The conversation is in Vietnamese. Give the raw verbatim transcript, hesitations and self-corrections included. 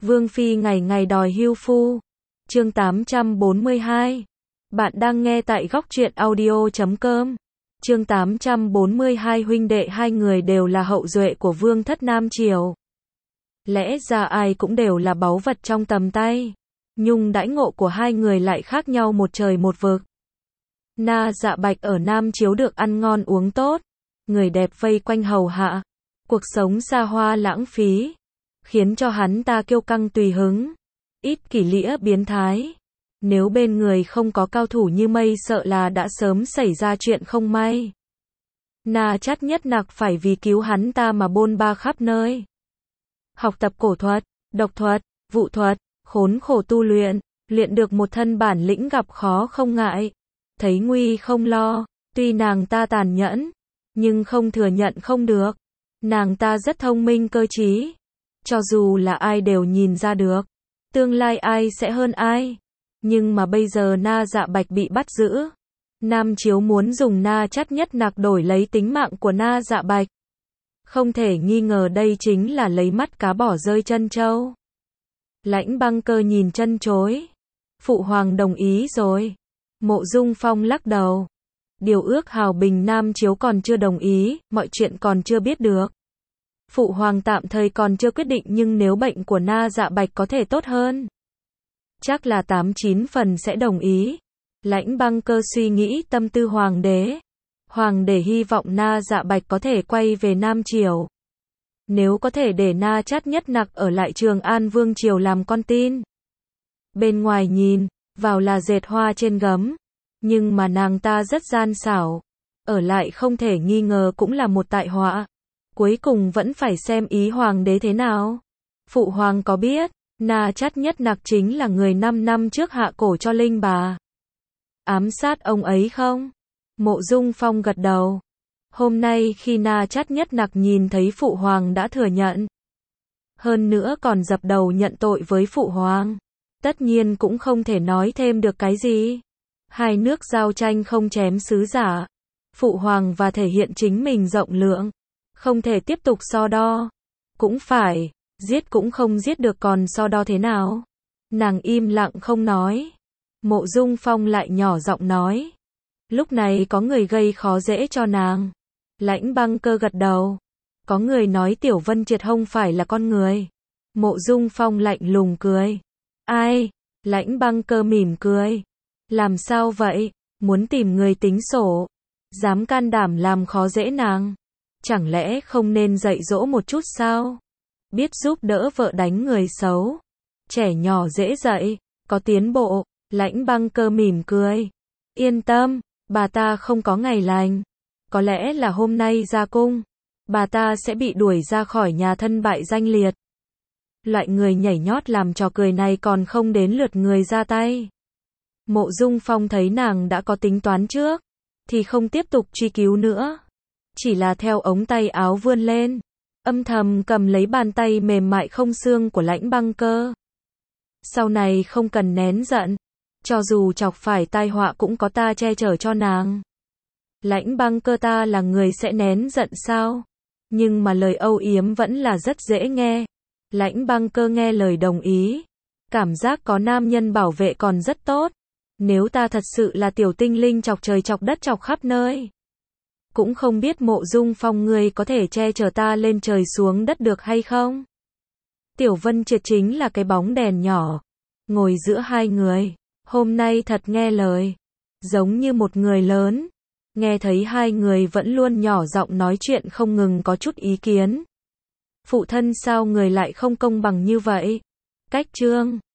Vương Phi ngày ngày đòi hưu phu. Chương tám trăm bốn mươi hai. Bạn đang nghe tại góc truyện audio chấm com. Chương tám trăm bốn mươi hai. Huynh đệ hai người đều là hậu duệ của vương thất Nam Triều. Lẽ ra ai cũng đều là báu vật trong tầm tay. Nhưng đãi ngộ của hai người lại khác nhau một trời một vực. Na Dạ Bạch ở Nam Chiếu được ăn ngon uống tốt, người đẹp vây quanh hầu hạ, cuộc sống xa hoa lãng phí, khiến cho hắn ta kiêu căng tùy hứng, ít kỷ lĩa biến thái. Nếu bên người không có cao thủ như mây sợ là đã sớm xảy ra chuyện không may. Na Chắt Nhất Nặc phải vì cứu hắn ta mà bôn ba khắp nơi. Học tập cổ thuật, độc thuật, vụ thuật, khốn khổ tu luyện, luyện được một thân bản lĩnh gặp khó không ngại, thấy nguy không lo. Tuy nàng ta tàn nhẫn, nhưng không thừa nhận không được. Nàng ta rất thông minh cơ trí. Cho dù là ai đều nhìn ra được, tương lai ai sẽ hơn ai. Nhưng mà bây giờ Na Dạ Bạch bị bắt giữ. Nam Chiếu muốn dùng Na Chắt Nhất Nặc đổi lấy tính mạng của Na Dạ Bạch. Không thể nghi ngờ đây chính là lấy mắt cá bỏ rơi chân trâu. Lãnh Băng Cơ nhìn chân chối. Phụ hoàng đồng ý rồi. Mộ Dung Phong lắc đầu. Điều ước hào bình Nam Chiếu còn chưa đồng ý, mọi chuyện còn chưa biết được. Phụ hoàng tạm thời còn chưa quyết định, nhưng nếu bệnh của Na Dạ Bạch có thể tốt hơn, chắc là tám chín phần sẽ đồng ý. Lãnh Băng Cơ suy nghĩ tâm tư hoàng đế. Hoàng đế hy vọng Na Dạ Bạch có thể quay về Nam Triều. Nếu có thể để Na Chắt Nhất Nặc ở lại Trường An Vương Triều làm con tin. Bên ngoài nhìn vào là dệt hoa trên gấm, nhưng mà nàng ta rất gian xảo. Ở lại không thể nghi ngờ cũng là một tai họa. Cuối cùng vẫn phải xem ý hoàng đế thế nào. Phụ hoàng có biết Na Chắt Nhất Nặc chính là người năm năm trước hạ cổ cho Linh Bà, ám sát ông ấy không? Mộ Dung Phong gật đầu. Hôm nay khi Na Chắt Nhất Nặc nhìn thấy phụ hoàng đã thừa nhận, hơn nữa còn dập đầu nhận tội với phụ hoàng, tất nhiên cũng không thể nói thêm được cái gì. Hai nước giao tranh không chém sứ giả. Phụ hoàng và thể hiện chính mình rộng lượng, không thể tiếp tục so đo. Cũng phải, giết cũng không giết được còn so đo thế nào? Nàng im lặng không nói. Mộ Dung Phong lại nhỏ giọng nói. Lúc này có người gây khó dễ cho nàng. Lãnh Băng Cơ gật đầu. Có người nói Tiểu Vân Triệt không phải là con người. Mộ Dung Phong lạnh lùng cười. Ai? Lãnh Băng Cơ mỉm cười. Làm sao vậy? Muốn tìm người tính sổ? Dám can đảm làm khó dễ nàng? Chẳng lẽ không nên dạy dỗ một chút sao? Biết giúp đỡ vợ đánh người xấu. Trẻ nhỏ dễ dạy, có tiến bộ. Lãnh Băng Cơ mỉm cười. Yên tâm, bà ta không có ngày lành. Có lẽ là hôm nay ra cung, bà ta sẽ bị đuổi ra khỏi nhà thân bại danh liệt. Loại người nhảy nhót làm trò cười này còn không đến lượt người ra tay. Mộ Dung Phong thấy nàng đã có tính toán trước, thì không tiếp tục truy cứu nữa. Chỉ là theo ống tay áo vươn lên, âm thầm cầm lấy bàn tay mềm mại không xương của Lãnh Băng Cơ. Sau này không cần nén giận, cho dù chọc phải tai họa cũng có ta che chở cho nàng. Lãnh Băng Cơ, ta là người sẽ nén giận sao? Nhưng mà lời âu yếm vẫn là rất dễ nghe. Lãnh Băng Cơ nghe lời đồng ý. Cảm giác có nam nhân bảo vệ còn rất tốt. Nếu ta thật sự là tiểu tinh linh chọc trời chọc đất chọc khắp nơi, cũng không biết Mộ Dung Phong ngươi có thể che chở ta lên trời xuống đất được hay không? Tiểu Vân Triệt chính là cái bóng đèn nhỏ, ngồi giữa hai người. Hôm nay thật nghe lời, giống như một người lớn. Nghe thấy hai người vẫn luôn nhỏ giọng nói chuyện không ngừng có chút ý kiến. Phụ thân sao người lại không công bằng như vậy? Cách chương